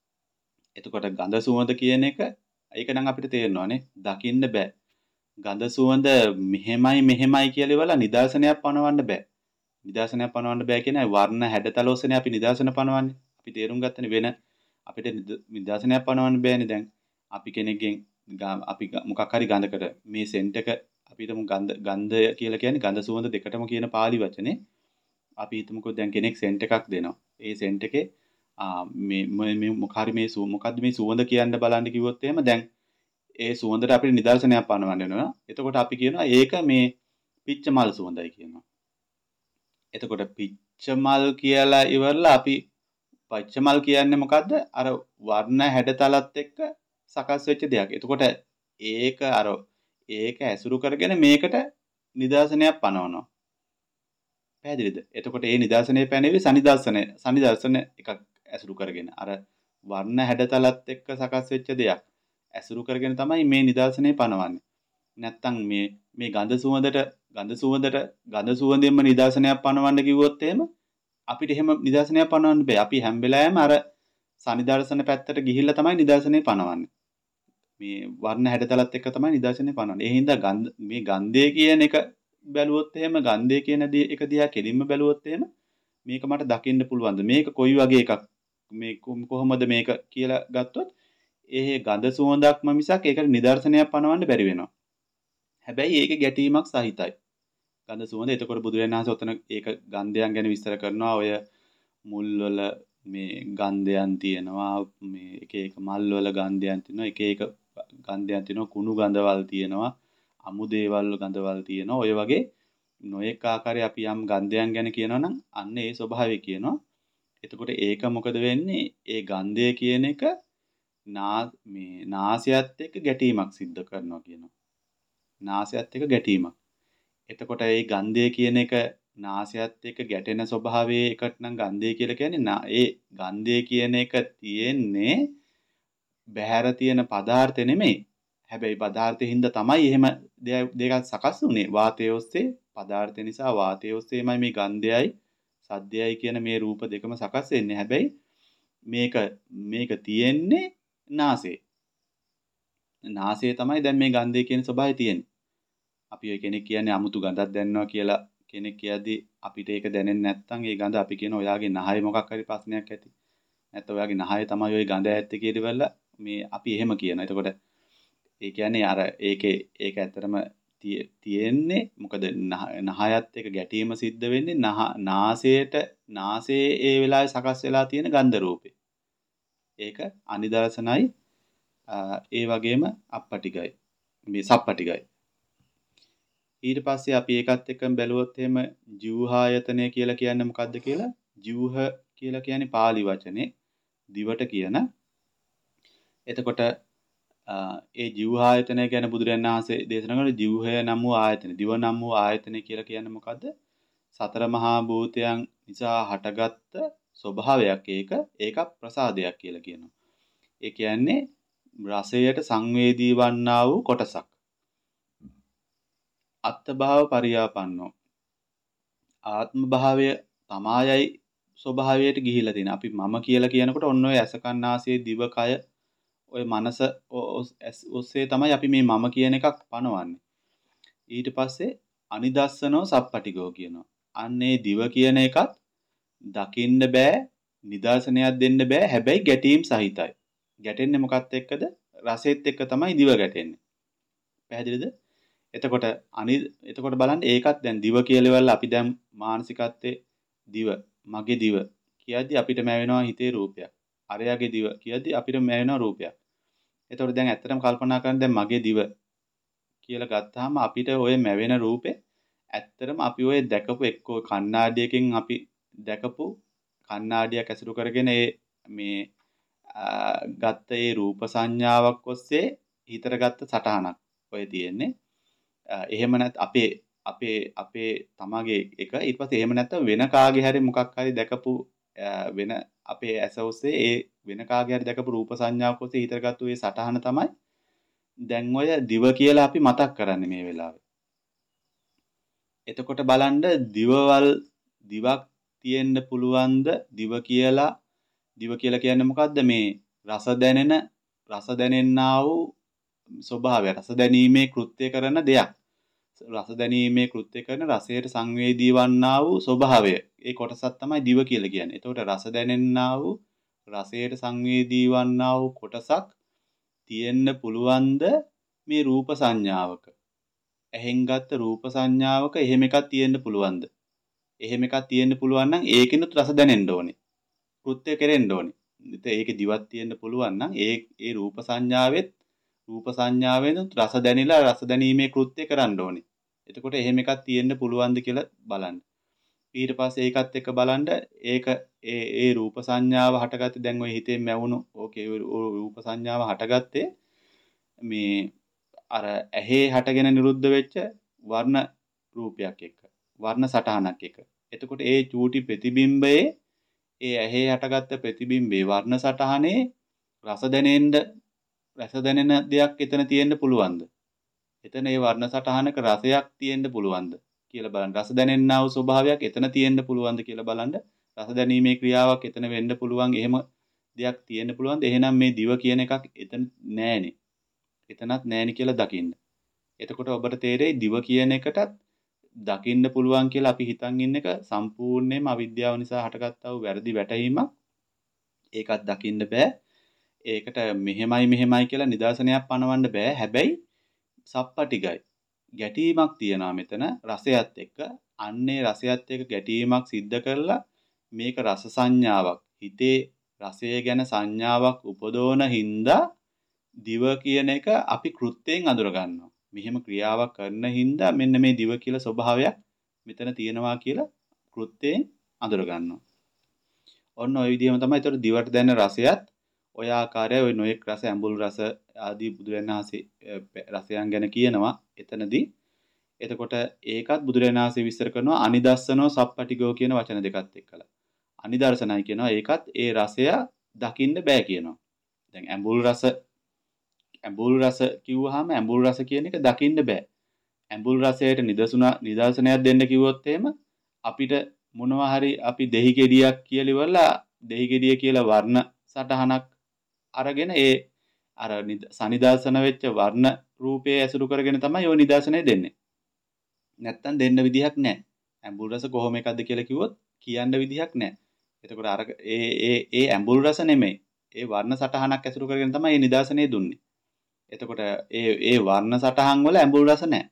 එතකොට ගඳ සුවඳ කියන එක ඒක නම් අපිට තේරෙනවානේ දකින්න බෑ. ගඳ සුවඳ මෙහෙමයි මෙහෙමයි කියලා ඉවලා නිදර්ශනයක් පනවන්න බෑ. නිදර්ශනයක් පනවන්න බෑ කියන්නේ වර්ණ හැඩතල ඔස්සේනේ අපි නිදර්ශන පනවන්නේ. අපි තේරුම් ගත්තනේ වෙන අපිට නිදර්ශනයක් පනවන්න බෑනේ. දැන් අපි කෙනෙක්ගෙන් අපි මොකක් හරි ගඳකට මේ සෙන්ට් එක අපි හිතමු ගඳ ගන්ධය කියලා කියන්නේ ගඳ සුවඳ දෙකටම කියන පාලි වචනේ. අපි හිතමුකෝ දැන් කෙනෙක් සෙන්ට් එකක් දෙනවා. ඒ සෙන්ට් එකේ ආ මේ මේ මොකක් හරි මේ මොකද්ද මේ සුවඳ කියන්න බලන්න කිව්වොත් එහෙම දැන් ඒ සුවඳට අපිට නිදර්ශනයක් පනවන්න වෙනවා. එතකොට අපි කියනවා ඒක මේ පිච්ච මල් සුවඳයි කියනවා. එතකොට පිච්ච මල් කියලා ඉවරලා අපි පිච්ච මල් කියන්නේ මොකද්ද? අර වර්ණ හැඩතලත් එක්ක සකස් වෙච්ච දෙයක්. එතකොට ඒක අර ඒක ඇසුරු කරගෙන මේකට නිදර්ශනයක් පනවනවා. පැහැදිලිද? එතකොට මේ නිදර්ශනය පැනෙවි සනිදර්ශන සනිදර්ශන එකක් ඇසුරු කරගෙන අර වර්ණ හැඩතලත් එක්ක සකස් වෙච්ච දෙයක් ඇසුරු කරගෙන තමයි මේ නිදර්ශනය පනවන්නේ. නැත්තම් මේ මේ ගඳ සුවඳට ගඳ සුවඳට ගඳ සුවඳෙන්ම නිදර්ශනයක් පනවන්න කිව්වොත් එහෙම අපිට එහෙම නිදර්ශනයක් පනවන්න බෑ. අපි හැම වෙලාවෙම අර සනිදර්ශන පැත්තට ගිහිල්ලා තමයි නිදර්ශනේ පනවන්නේ. මේ වර්ණ හැඩතලත් එක්ක තමයි නිදර්ශනේ පනවන්නේ. ඒ හින්දා ගන්ධ මේ ගන්ධය කියන එක බැලුවොත් එහෙම ගන්ධය කියන දේ එක දිහා කෙලින්ම බැලුවොත් එහෙම මේක මට දකින්න පුළුවන්ද? මේක කොයි වගේ එකක්? මේ කොහොමද මේක කියලා ගත්තොත් ඒ ගඳ සුවඳක්ම මිසක් ඒකට නිදර්ශනයක් පනවන්න බැරි වෙනවා. හැබැයි ඒකේ ගැටීමක් සහිතයි. ගඳ සුවඳ. එතකොට බුදුරජාණන් වහන්සේ ඔතන ඒක ගන්ධයන් ගැන විස්තර කරනවා. ඔය මුල් වල මේ ගන්ධයන් තියෙනවා. මේ එක එක මල් වල ගන්ධයන් තියෙනවා. එක එක ගන්ධයන් තියෙනවා. කුණු ගඳවල් තියෙනවා. අමු දේවල් ගඳවල් තියෙනවා. ඔය වගේ නොඑක ආකාරයේ අපි යම් ගන්ධයන් ගැන කියනවා නම් අන්න ඒ ස්වභාවය කියනවා. එතකොට ඒක මොකද වෙන්නේ? ඒ ගන්ධය කියන එක නා මේ නාසයත් එක්ක ගැටීමක් සිද්ධ කරනවා කියනවා. නාසයත් එක්ක ගැටීමක්. එතකොට ඒ ගන්ධය කියන එක නාසයත් එක්ක ගැටෙන ස්වභාවයේ එකට නම් ගන්ධය කියලා කියන්නේ ඒ ගන්ධය කියන එක තියෙන්නේ බහැර තියෙන පදාර්ථ නෙමෙයි. හැබැයි පදාර්ථෙ හින්දා තමයි එහෙම දෙකක් සකස් වුනේ. වාතය ඔස්සේ පදාර්ථ නිසා වාතය ඔස්සේමයි මේ ගන්ධයයි සද්දයයි කියන මේ රූප දෙකම සකස් වෙන්නේ. හැබැයි මේක මේක තියෙන්නේ නාසයේ. නාසයේ තමයි දැන් මේ ගන්ධය කියන ස්වභාවය තියෙන්නේ. අපි ඔය කෙනෙක් කියන්නේ අමුතු ගඳක් දැනනවා කියලා කෙනෙක් කියද්දි අපිට ඒක දැනෙන්නේ නැත්නම් ඒ ගඳ අපි කියන ඔයාගේ නහය මොකක් හරි ප්‍රශ්නයක් ඇති. නැත්නම් ඔයාගේ නහය තමයි ওই ගඳ ඇත්තේ කියලා මේ අපි එහෙම කියනවා. එතකොට ඒ කියන්නේ අර ඒකේ ඒක ඇත්තටම තියෙන්නේ මොකද නහයත් එක ගැටීම සිද්ධ වෙන්නේ නාසයට නාසයේ ඒ වෙලාවේ සකස් වෙලා තියෙන ගන්ධ රූපේ. ඒක අනිදර්ශනයි ඒ වගේම අපපටිගයි. මේ සප්පටිගයි. ඊට පස්සේ අපි ඒකත් එක්කම බැලුවොත් එහෙම ජීවහායතනය කියලා කියන්නේ මොකද්ද කියලා? ජීවහ කියලා කියන්නේ pāli වචනේ දිවට කියන. එතකොට ඒ ජීවහායතනය ගැන බුදුරජාණන් වහන්සේ දේශනා කරන ජීවහය නම් වූ ආයතන, දිව නම් වූ ආයතනය කියලා කියන්නේ මොකද්ද? සතර මහා භූතයන් නිසා හටගත්ත ස්වභාවයක් ඒක. ඒක ප්‍රසාදයක් කියලා කියනවා. ඒ කියන්නේ රසයට සංවේදී වන්නා වූ කොටසක්. අත්ථභාව පරියාපන්නෝ ආත්ම භාවය තමායයි ස්වභාවයට ගිහිලා තියෙන. අපි මම කියලා කියනකොට ඔන්න ඔය ඇස කන් නාසය දිව කය ඔය මනස ඔස්සේ තමයි අපි මේ මම කියන එකක් පනවන්නේ. ඊට පස්සේ අනිදස්සනෝ සප්පටිගෝ කියනවා. අන්නේ දිව කියන එකත් දකින්න බෑ, නිදර්ශනයක් දෙන්න බෑ. හැබැයි ගැටීම් සහිතයි. ගැටෙන්නේ මොකත් එක්කද? රසෙත් එක්ක තමයි දිව ගැටෙන්නේ. පැහැදිලිද? එතකොට අනි එතකොට බලන්න ඒකත් දැන් දිව කියලාවල අපි දැන් මානසිකත්වයේ දිව මගේ දිව කියද්දි අපිට මැවෙනවා හිතේ රූපයක්. අරයාගේ දිව කියද්දි අපිට මැවෙනවා රූපයක්. එතකොට දැන් ඇත්තටම කල්පනා කරන්න දැන් මගේ දිව කියලා ගත්තාම අපිට ওই මැවෙන රූපේ ඇත්තටම අපි ওই දැකපු එක්කෝ කණ්ණාඩියකින් අපි දැකපු කණ්ණාඩියක් ඇසුරු කරගෙන ඒ මේ ගත්ත ඒ රූප සංඥාවක් ඔස්සේ හිතට ගත්ත සටහනක් ඔය තියෙන්නේ. එහෙම නැත් අපේ අපේ අපේ තමගේ එක ඊට පස්සේ එහෙම නැත්නම් වෙන කාගේ හරි මොකක් හරි දැකපු වෙන අපේ ඇස ඔස්සේ ඒ වෙන කාගේ හරි දැකපු රූප සංඥාවක් ඔස්සේ හිතට ගත්ත ඒ සටහන තමයි දැන් ඔය දිව කියලා අපි මතක් කරන්නේ මේ වෙලාවේ. එතකොට බලන්න දිවවල් දිවක් තියෙන්න පුළුවන්ද? දිව කියලා දිව කියලා කියන්නේ මොකද්ද? මේ රස දැනෙන රස දැනෙන්නා වූ ස්වභාවය, රස දැනීමේ කෘත්‍ය කරන දෙයක්. රස දැනීමේ කෘත්‍ය කරන රසයට සංවේදී වන්නා වූ ස්වභාවය. ඒ කොටසක් තමයි දිව කියලා කියන්නේ. එතකොට රස දැනෙන්නා වූ රසයට සංවේදී වන්නා වූ කොටසක් තියෙන්න පුළුවන්ද මේ රූප සංඥාවක? එහෙන් ගත්ත රූප සංඥාවක එහෙම එකක් තියෙන්න පුළුවන්ද? එහෙම එකක් තියෙන්න පුළුවන් නම් ඒකිනුත් රස දැනෙන්න ඕනේ. කෘත්‍ය කෙරෙන්න ඕනේ. ඉතින් ඒකේ දිවක් තියෙන්න පුළුවන් නම් ඒ ඒ රූප සංඥාවෙත් රූප සංඥාවෙනුත් රස දැනිලා රස දැනීමේ කෘත්‍ය කරන්න ඕනේ. එතකොට එහෙම එකක් තියෙන්න පුළුවන්ද කියලා බලන්න. ඊට පස්සේ ඒකත් එක්ක බලන්න ඒක ඒ ඒ රූප සංඥාව හටගත්තේ දැන් ඔය හිතෙන් මැවුණු ඕකේ රූප සංඥාව හටගත්තේ මේ අර ඇහි හටගෙන නිරුද්ධ වෙච්ච වර්ණ රූපයක් එක්ක වර්ණ සටහනක් එක්ක. එතකොට ඒ චූටි ප්‍රතිබිම්බයේ ඒ ඇහි හටගත්ත ප්‍රතිබිම්බේ වර්ණ සටහනේ රස දැනෙන්න රස දැනෙන දෙයක් එතන තියෙන්න පුළුවන්ද? එතන ඒ වර්ණ සටහනක රසයක් තියෙන්න පුළුවන්ද කියලා බලන්න. රස දැනෙන්නා වූ ස්වභාවයක් එතන තියෙන්න පුළුවන්ද කියලා බලන්න. රස දැනීමේ ක්‍රියාවක් එතන වෙන්න පුළුවන්. එහෙම දෙයක් තියෙන්න පුළුවන්ද? එහෙනම් මේ දිව කියන එකක් එතන නෑනේ. එතනත් නෑනේ කියලා දකින්න. එතකොට ඔබට තේරෙයි දිව කියන එකටත් දකින්න පුළුවන් කියලා අපි හිතන් ඉන්න එක සම්පූර්ණයෙන්ම අවිද්‍යාව නිසා හටගත්තා වූ වැරදි වැටහීමක්. ඒකත් දකින්න බෑ. ඒකට මෙහෙමයි මෙහෙමයි කියලා නිදර්ශනයක් පනවන්න බෑ. හැබැයි සප්පටිගයි. ගැටීමක් තියනවා මෙතන රසයත් එක්ක. අන්නේ රසයත් එක්ක ගැටීමක් සිද්ධ කරලා මේක රස සංඥාවක්. හිතේ රසය ගැන සංඥාවක් උපදවන හින්දා දිව කියන එක අපි කෘත්‍යයෙන් අඳුර ගන්නවා. මෙහෙම ක්‍රියාවක් කරන හින්දා මෙන්න මේ දිව කියලා ස්වභාවයක් මෙතන තියෙනවා කියලා කෘත්‍යයෙන් අඳුර ගන්නවා. ඔන්න ඔය විදිහම තමයි ඒතර දිවට දැනෙන රසයත් ඔය ආකාරය ඔය නොයෙක් රස ඇඹුල් රස ආදී බුදුරජාණන් වහන්සේ රසයන් ගැන කියනවා එතනදී. එතකොට ඒකත් බුදුරජාණන් වහන්සේ විස්තර කරනවා අනිදස්සනෝ සප්පටිගෝ කියන වචන දෙකත් එක්කලා. අනිදර්ශනයි කියනවා ඒකත් ඒ රසය දකින්න බෑ කියනවා. දැන් ඇඹුල් රස ඇඹුල් රස කිව්වහම ඇඹුල් රස කියන එක දකින්න බෑ. ඇඹුල් රසයට නිදසුන නිදර්ශනයක් දෙන්න කිව්වොත් එහෙම අපිට මොනවා හරි අපි දෙහි ගෙඩියක් කියලා ඉවරලා දෙහි ගෙඩිය කියලා වර්ණ සටහනක් අරගෙන ඒ අර සනිදර්ශන වෙච්ච වර්ණ රූපයේ ඇසුරු කරගෙන තමයි ওই නිදර්ශනය දෙන්නේ. නැත්තම් දෙන්න විදිහක් නැහැ. ඇඹුල් රස කොහොම එකක්ද කියලා කිව්වොත් කියන්න විදිහක් නැහැ. එතකොට අර ඒ ඒ ඒ ඇඹුල් රස නෙමෙයි. ඒ වර්ණ සටහනක් ඇසුරු කරගෙන තමයි මේ නිදර්ශනය දුන්නේ. එතකොට ඒ ඒ වර්ණ සටහන් වල ඇඹුල් රස නැහැ.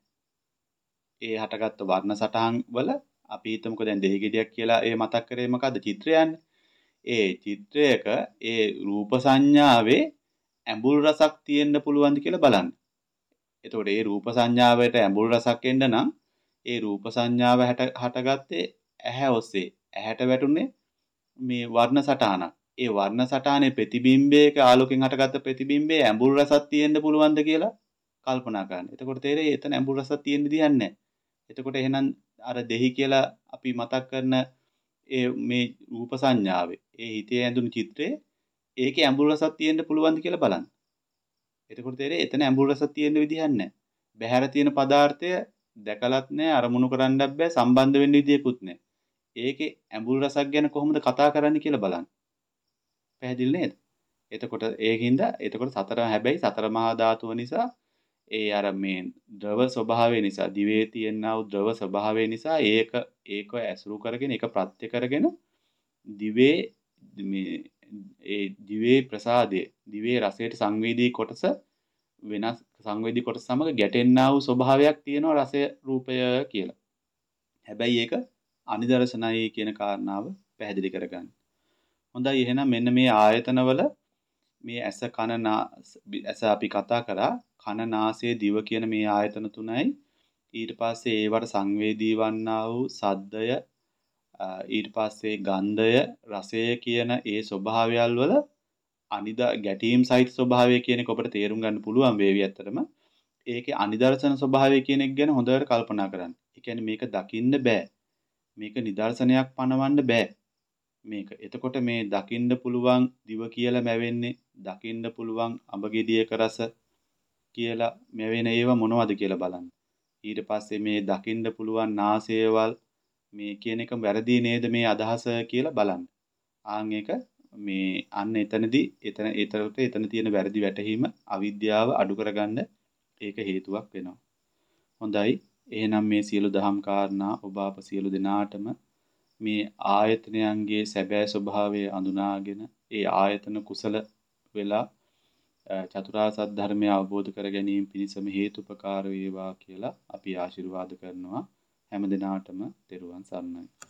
ඒ හටගත්තු වර්ණ සටහන් වල අපි හිතමුකෝ දැන් දෙහි ගෙඩියක් කියලා ඒ මතක් කරේ මොකද්ද චිත්‍රයන්නේ. ඒ චිත්‍රයක ඒ රූප සංඥාවේ ඇඹුල් රසක් තියෙන්න පුළුවන්ද කියලා බලන්න. එතකොට ඒ රූප සංඥාවට ඇඹුල් රසක් එන්න නම් ඒ රූප සංඥාව හටගත්තේ ඇහැ ඔස්සේ. ඇහැට වැටුනේ මේ වර්ණ සටහනක්. ඒ වර්ණ සටහනේ ප්‍රතිබිම්බයක ආලෝකයෙන් හටගත්ත ප්‍රතිබිම්බයේ ඇඹුල් රසක් තියෙන්න පුළුවන්ද කියලා කල්පනා කරන්න. එතකොට තේරෙයි එතන ඇඹුල් රසක් තියෙන්න දෙයක් නැහැ. එතකොට එහෙනම් අර දෙහි කියලා අපි මතක් කරන ඒ මේ රූප සංඥාවේ ඒ හිතේ ඇඳුණු චිත්‍රයේ ඒකේ ඇඹුල් රසක් තියෙන්න පුළුවන්ද කියලා බලන්න. එතකොට තේරෙයි එතන ඇඹුල් රසක් තියෙන්න විදිහක් නැහැ. බහැර තියෙන පදාර්ථය දැකලත් නැහැ අරමුණු කරන්නත් බෑ සම්බන්ධ වෙන්න විදියකුත් නැහැ. ඒකේ ඇඹුල් රසක් ගැන කොහොමද කතා කරන්නේ කියලා බලන්න. පැහැදිලි නේද? එතකොට ඒකින්ද එතකොට සතර හැබැයි සතර මහා ධාතුව නිසා ඒ අර මේ ද්‍රව ස්වභාවය නිසා දිවේ තියෙනා වූ ද්‍රව ස්වභාවය නිසා ඒක ඒක ඇසුරු කරගෙන ඒක ප්‍රත්‍ය කරගෙන දිවේ මේ ඒ දිවේ ප්‍රසාදයේ දිවේ රසයට සංවේදී කොටස වෙනස් සංවේදී කොටස සමග ගැටෙන්නා වූ ස්වභාවයක් තියෙනවා රසය රූපය කියලා. හැබැයි ඒක අනිදර්ශනයි කියන කාරණාව පැහැදිලි කරගන්න. හොඳයි එහෙනම් මෙන්න මේ ආයතනවල මේ ඇස කන ඇස අපි කතා කරා කන නාසය දිව කියන මේ ආයතන තුනයි ඊට පස්සේ ඒවට සංවේදී වන්නා වූ සද්දය ඊට පස්සේ ගන්ධය රසය කියන ඒ ස්වභාවයල් වල අනිදා ගැටීම් සහිත ස්වභාවය කියන එක ඔබට තේරුම් ගන්න පුළුවන් වේවි ඇත්තටම. ඒකේ අනිදර්ශන ස්වභාවය කියන එක ගැන හොඳට කල්පනා කරන්න. ඒ කියන්නේ මේක දකින්න බෑ. මේක නිදර්ශනයක් පනවන්න බෑ. මේක. එතකොට මේ දකින්න පුළුවන් දිව කියලා මැවෙන්නේ දකින්න පුළුවන් අඹ ගෙඩියක රස කියලා මැවෙන ඒවා මොනවද කියලා බලන්න. ඊට පස්සේ මේ දකින්න පුළුවන් නාසයවල් මේ කියන එක වැරදි නේද මේ අදහස කියලා බලන්න. ආන් එක මේ අන්න එතනදී එතන ඒතරට එතන තියෙන වැරදි වැටහීම අවිද්‍යාව අඩු කරගන්න ඒක හේතුවක් වෙනවා. හොඳයි. එහෙනම් මේ සියලු දහම් කාරණා ඔබ අප සියලු දෙනාටම මේ ආයතනයන්ගේ සැබෑ ස්වභාවය අඳුනාගෙන ඒ ආයතන කුසල වෙලා චතුරාර්ය සත්‍ය ධර්මය අවබෝධ කර ගැනීම පිණිසම හේතුපකාර වේවා කියලා අපි ආශිර්වාද කරනවා හැම දිනාටම තෙරුවන් සරණයි.